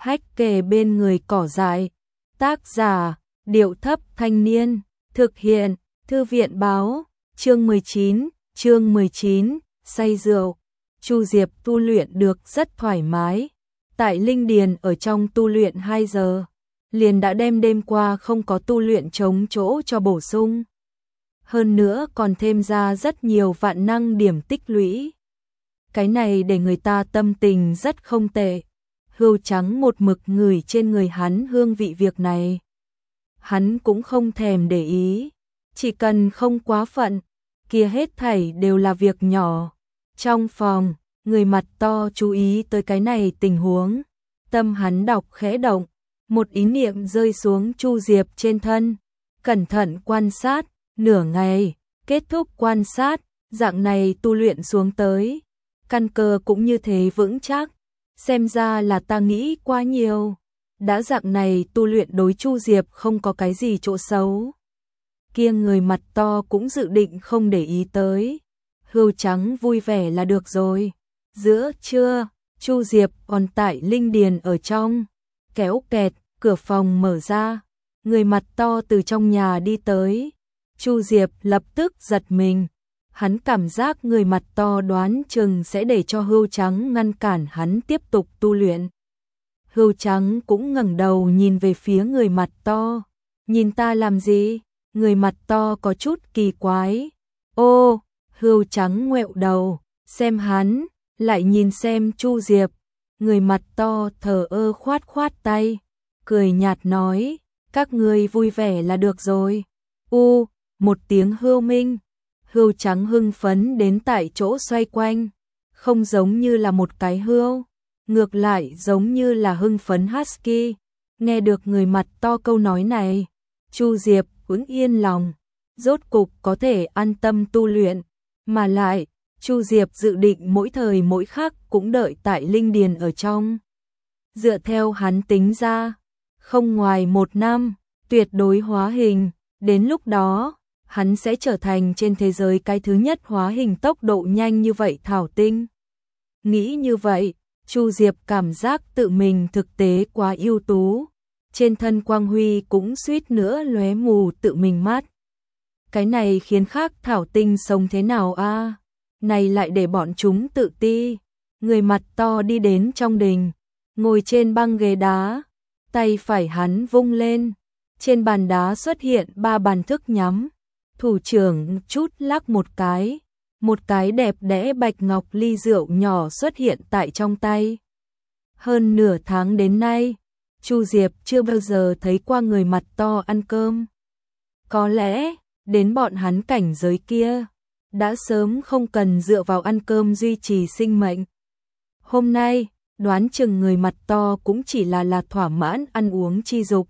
hách kề bên người cỏ dại. Tác giả, Điệu Thấp Thanh Niên, thực hiện, Thư viện báo, chương 19, say rượu. Chu Diệp tu luyện được rất thoải mái. Tại Linh Điền ở trong tu luyện 2 giờ, liền đã đem đêm qua không có tu luyện chống chỗ cho bổ sung. Hơn nữa còn thêm ra rất nhiều vạn năng điểm tích lũy. Cái này để người ta tâm tình rất không tệ. Hươu Trắng một mực ngửi trên người hắn hương vị việc này. Hắn cũng không thèm để ý, chỉ cần không quá phận, kia hết thảy đều là việc nhỏ. Trong phòng, người mặt to chú ý tới cái này tình huống, tâm hắn đọc khẽ động, một ý niệm rơi xuống Chu Diệp trên thân, cẩn thận quan sát, nửa ngày, kết thúc quan sát, dạng này tu luyện xuống tới, căn cơ cũng như thế vững chắc, xem ra là ta nghĩ quá nhiều, đã dạng này tu luyện đối Chu Diệp không có cái gì chỗ xấu. Kia người mặt to cũng dự định không để ý tới. Hươu Trắng vui vẻ là được rồi. Giữa trưa, Chu Diệp còn tại Linh Điền ở trong. Kéo kẹt, cửa phòng mở ra. Người mặt to từ trong nhà đi tới. Chu Diệp lập tức giật mình. Hắn cảm giác người mặt to đoán chừng sẽ để cho Hươu Trắng ngăn cản hắn tiếp tục tu luyện. Hươu Trắng cũng ngẩng đầu nhìn về phía người mặt to. Nhìn ta làm gì? Người mặt to có chút kỳ quái. Ô, Hươu Trắng ngoẹo đầu, xem hắn, lại nhìn xem Chu Diệp. Người mặt to thờ ơ khoát khoát tay, cười nhạt nói, các ngươi vui vẻ là được rồi. Một tiếng hươu minh. Hươu Trắng hưng phấn đến tại chỗ xoay quanh, không giống như là một cái hươu, ngược lại giống như là hưng phấn husky. Nghe được người mặt to câu nói này, Chu Diệp cũng yên lòng, rốt cục có thể an tâm tu luyện, mà lại, Chu Diệp dự định mỗi thời mỗi khắc cũng đợi tại Linh Điền ở trong. Dựa theo hắn tính ra, không ngoài 1 năm, tuyệt đối hóa hình, đến lúc đó, hắn sẽ trở thành trên thế giới cái thứ nhất hóa hình tốc độ nhanh như vậy thảo tinh. Nghĩ như vậy, Chu Diệp cảm giác tự mình thực tế quá ưu tú. Trên thân quang huy cũng suýt nữa lóe mù tự mình mắt. Cái này khiến khác thảo tinh sống thế nào a? Này lại để bọn chúng tự ti. Người mặt to đi đến trong đình, ngồi trên băng ghế đá, tay phải hắn vung lên, trên bàn đá xuất hiện 3 bàn thức nhắm, thủ trưởng chút lắc một cái đẹp đẽ bạch ngọc ly rượu nhỏ xuất hiện tại trong tay. Hơn nửa tháng đến nay, Chu Diệp chưa bao giờ thấy qua người mặt to ăn cơm. Có lẽ, đến bọn hắn cảnh giới kia, đã sớm không cần dựa vào ăn cơm duy trì sinh mệnh. Hôm nay, đoán chừng người mặt to cũng chỉ là thỏa mãn ăn uống chi dục.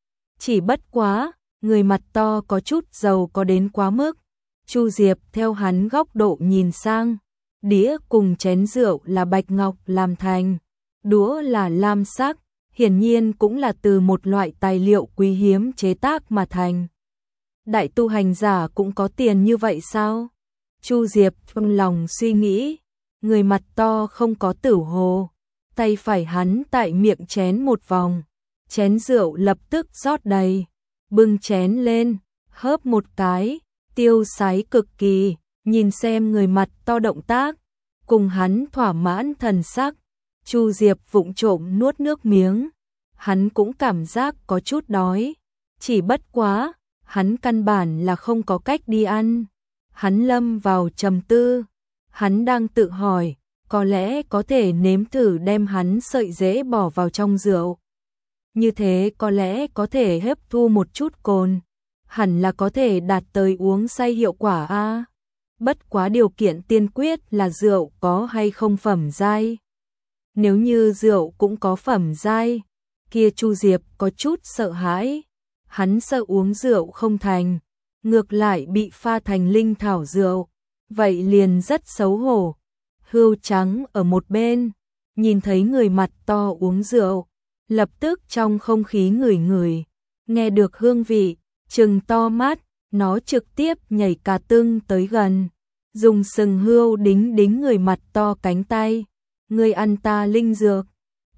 Chỉ bất quá, người mặt to có chút giàu có đến quá mức. Chu Diệp theo hắn góc độ nhìn sang, đĩa cùng chén rượu là bạch ngọc làm thành, đũa là lam sắc, hiển nhiên cũng là từ một loại tài liệu quý hiếm chế tác mà thành. Đại tu hành giả cũng có tiền như vậy sao? Chu Diệp trong lòng suy nghĩ, người mặt to không có tử hồ, tay phải hắn tại miệng chén một vòng, chén rượu lập tức rót đầy, bưng chén lên, hớp một cái, tiêu sái cực kỳ, nhìn xem người mặt to động tác, cùng hắn thỏa mãn thần sắc. Chu Diệp vụng trộm nuốt nước miếng, hắn cũng cảm giác có chút đói, chỉ bất quá, hắn căn bản là không có cách đi ăn. Hắn lâm vào trầm tư, hắn đang tự hỏi, có lẽ có thể nếm thử đem hắn sợi rễ bỏ vào trong rượu. Như thế có lẽ có thể hấp thu một chút cồn, hẳn là có thể đạt tới uống say hiệu quả a. Bất quá điều kiện tiên quyết là rượu có hay không phẩm giai. Nếu như rượu cũng có phẩm giai, kia Chu Diệp có chút sợ hãi. Hắn sợ uống rượu không thành, ngược lại bị pha thành linh thảo rượu, vậy liền rất xấu hổ. Hươu Trắng ở một bên, nhìn thấy người mặt to uống rượu, lập tức trong không khí ngửi, nghe được hương vị, trừng to mắt, nó trực tiếp nhảy cả tưng tới gần, dùng sừng hươu đính người mặt to cánh tay. Ngươi ăn ta linh dược,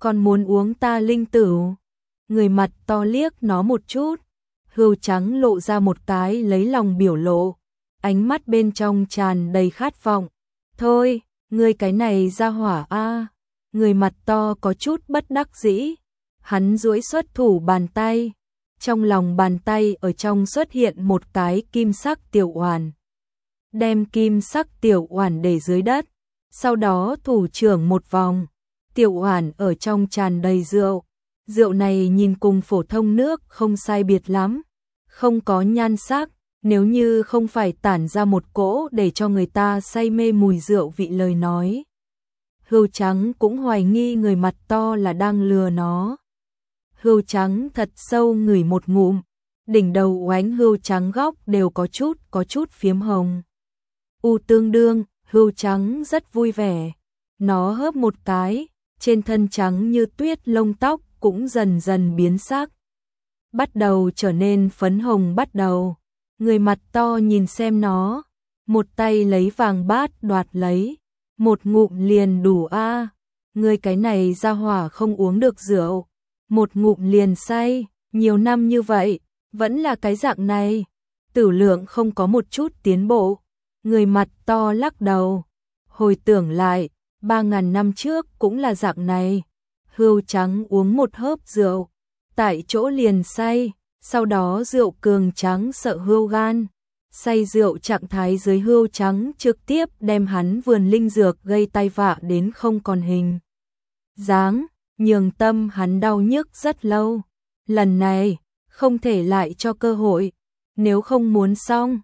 còn muốn uống ta linh tửu. Người mặt to liếc nó một chút, Hươu Trắng lộ ra một cái lấy lòng biểu lộ, ánh mắt bên trong tràn đầy khát vọng. Thôi, ngươi cái này ra hỏa a. Người mặt to có chút bất đắc dĩ, hắn duỗi xuất thủ bàn tay, trong lòng bàn tay ở trong xuất hiện một cái kim sắc tiểu oản. Đem kim sắc tiểu oản để dưới đất, sau đó thủ trưởng một vòng, tiểu oản ở trong tràn đầy rượu. Rượu này nhìn cùng phổ thông nước không sai biệt lắm, không có nhan sắc, nếu như không phải tản ra một cỗ để cho người ta say mê mùi rượu vị lời nói. Hươu Trắng cũng hoài nghi người mặt to là đang lừa nó. Hươu Trắng thật sâu ngửi một ngụm, đỉnh đầu oánh Hươu Trắng góc đều có chút phiếm hồng. Tương đương, Hươu Trắng rất vui vẻ, nó hớp một cái, trên thân trắng như tuyết lông tóc cũng dần dần biến sắc, bắt đầu trở nên phấn hồng bắt đầu. Người mặt to nhìn xem nó, một tay lấy vàng bát đoạt lấy, một ngụm liền đủ a. Người cái này ra hỏa không uống được rượu, một ngụm liền say, nhiều năm như vậy, vẫn là cái dạng này, tử lượng không có một chút tiến bộ. Người mặt to lắc đầu, hồi tưởng lại, 3.000 năm trước cũng là dạng này. Hươu Trắng uống một hớp rượu, tại chỗ liền say, sau đó rượu cường trắng sợ hươu gan. Say rượu trạng thái dưới Hươu Trắng trực tiếp đem hắn vườn linh dược gây tai vạ đến không còn hình dáng, nhường tâm hắn đau nhức rất lâu. Lần này, không thể lại cho cơ hội, nếu không muốn xong.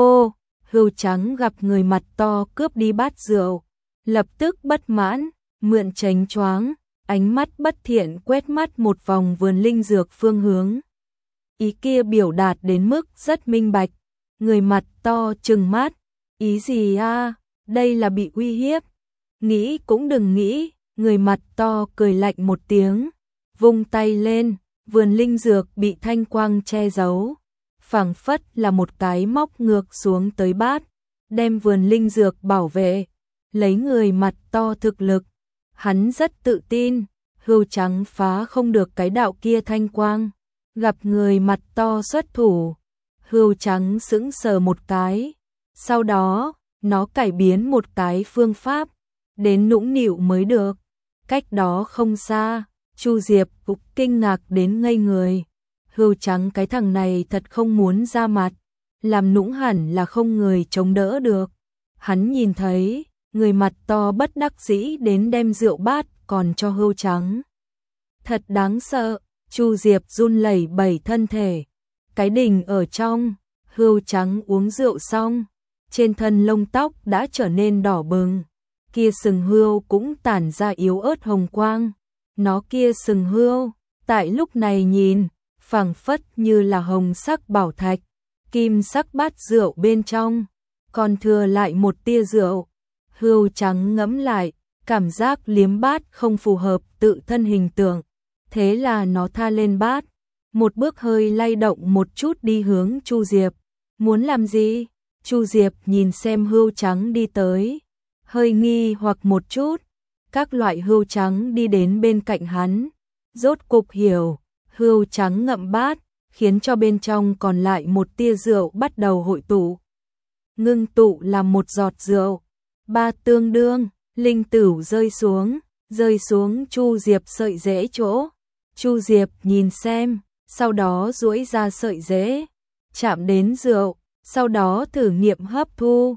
Hươu Trắng gặp người mặt to cướp đi bát rượu, lập tức bất mãn, mượn chánh choáng, ánh mắt bất thiện quét mắt một vòng vườn linh dược phương hướng. Ý kia biểu đạt đến mức rất minh bạch. Người mặt to trừng mắt, ý gì a? Đây là bị uy hiếp. Nghĩ cũng đừng nghĩ. Người mặt to cười lạnh một tiếng, vung tay lên, vườn linh dược bị thanh quang che giấu, phảng phất là một cái móc ngược xuống tới bát, đem vườn linh dược bảo vệ. Lấy người mặt to thực lực, hắn rất tự tin, Hươu Trắng phá không được cái đạo kia thanh quang. Gặp người mặt to xuất thủ, Hươu Trắng sững sờ một cái, sau đó, nó cải biến một cái phương pháp, đến nũng nịu mới được. Cách đó không xa, Chu Diệp cũng kinh ngạc đến ngây người. Hươu Trắng cái thằng này thật không muốn ra mặt, làm nũng hẳn là không người chống đỡ được. Hắn nhìn thấy, người mặt to bất đắc dĩ đến đem rượu bát còn cho Hươu Trắng. Thật đáng sợ, Chu Diệp run lẩy bẩy thân thể. Cái đình ở trong, Hươu Trắng uống rượu xong, trên thân lông tóc đã trở nên đỏ bừng, kia sừng hươu cũng tản ra yếu ớt hồng quang. Nó kia sừng hươu, tại lúc này nhìn, phảng phất như là hồng sắc bảo thạch, kim sắc bát rượu bên trong, còn thừa lại một tia rượu. Hươu Trắng ngẫm lại, cảm giác liếm bát không phù hợp tự thân hình tượng, thế là nó tha lên bát, một bước hơi lay động một chút đi hướng Chu Diệp. Muốn làm gì? Chu Diệp nhìn xem Hươu Trắng đi tới, hơi nghi hoặc một chút. Các loại Hươu Trắng đi đến bên cạnh hắn, rốt cục hiểu, Hươu Trắng ngậm bát, khiến cho bên trong còn lại một tia rượu bắt đầu hội tụ. Ngưng tụ làm một giọt rượu, ba tương đương, linh tửu rơi xuống Chu Diệp sợi rễ chỗ. Chu Diệp nhìn xem, sau đó duỗi ra sợi rễ, chạm đến rượu, sau đó thử nghiệm hấp thu.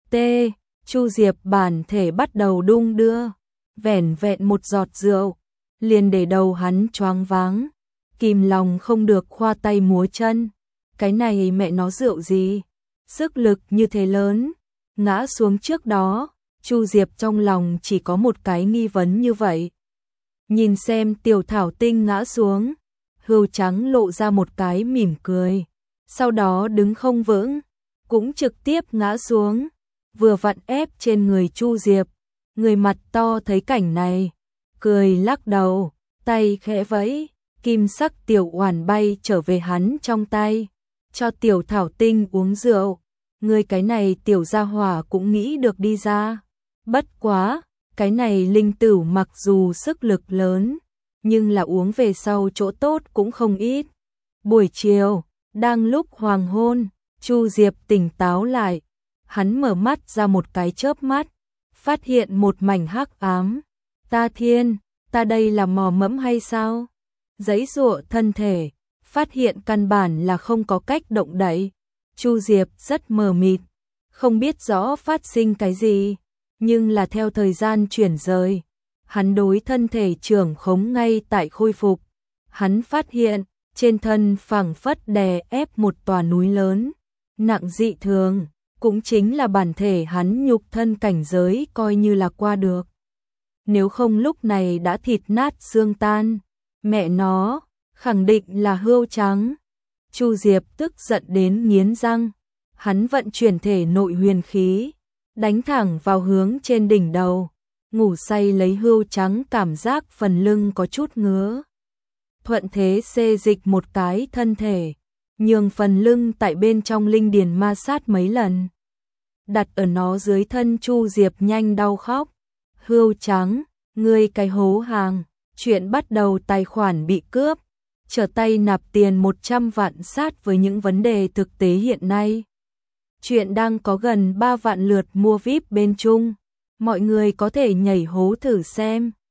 Chu Diệp bản thể bắt đầu đung đưa, vẻn vẹn một giọt rượu, liền để đầu hắn choáng váng, kìm lòng không được khoa tay múa chân. Cái này mẹ nó rượu gì? Sức lực như thế lớn. Ngã xuống trước đó, Chu Diệp trong lòng chỉ có một cái nghi vấn như vậy. Nhìn xem Tiểu Thảo Tinh ngã xuống, Hươu Trắng lộ ra một cái mỉm cười, sau đó đứng không vững, cũng trực tiếp ngã xuống, vừa vặn ép trên người Chu Diệp. Người mặt to thấy cảnh này, cười lắc đầu, tay khẽ vẫy, kim sắc tiểu oản bay trở về hắn trong tay, cho Tiểu Thảo Tinh uống rượu. Người cái này tiểu gia hỏa cũng nghĩ được đi ra. Bất quá, cái này linh tửu mặc dù sức lực lớn, nhưng là uống về sau chỗ tốt cũng không ít. Buổi chiều, đang lúc hoàng hôn, Chu Diệp tỉnh táo lại, hắn mở mắt ra một cái chớp mắt, phát hiện một mảnh hắc ám. Ta thiên, ta đây là mò mẫm hay sao? Giãy giụa thân thể, phát hiện căn bản là không có cách động đậy. Chu Diệp rất mờ mịt, không biết rõ phát sinh cái gì, nhưng là theo thời gian chuyển rời, hắn đối thân thể trưởng khống ngay tại khôi phục. Hắn phát hiện, trên thân phảng phất đè ép một tòa núi lớn, nặng dị thường, cũng chính là bản thể hắn nhục thân cảnh giới coi như là qua được. Nếu không lúc này đã thịt nát xương tan, mẹ nó, khẳng định là hươu trắng. Chu Diệp tức giận đến nghiến răng, hắn vận chuyển thể nội huyền khí, đánh thẳng vào hướng trên đỉnh đầu, ngủ say lấy hươu trắng cảm giác phần lưng có chút ngứa. Thuận thế xê dịch một cái thân thể, nhường phần lưng tại bên trong linh điền ma sát mấy lần. Đặt ở nó dưới thân Chu Diệp nhanh đau khóc. Hươu trắng, ngươi cái hố hàng, chuyện bắt đầu tài khoản bị cướp, trở tay nạp tiền 100 vạn sát với những vấn đề thực tế hiện nay. Chuyện đang có gần 3 vạn lượt mua VIP bên Trung, mọi người có thể nhảy hố thử xem.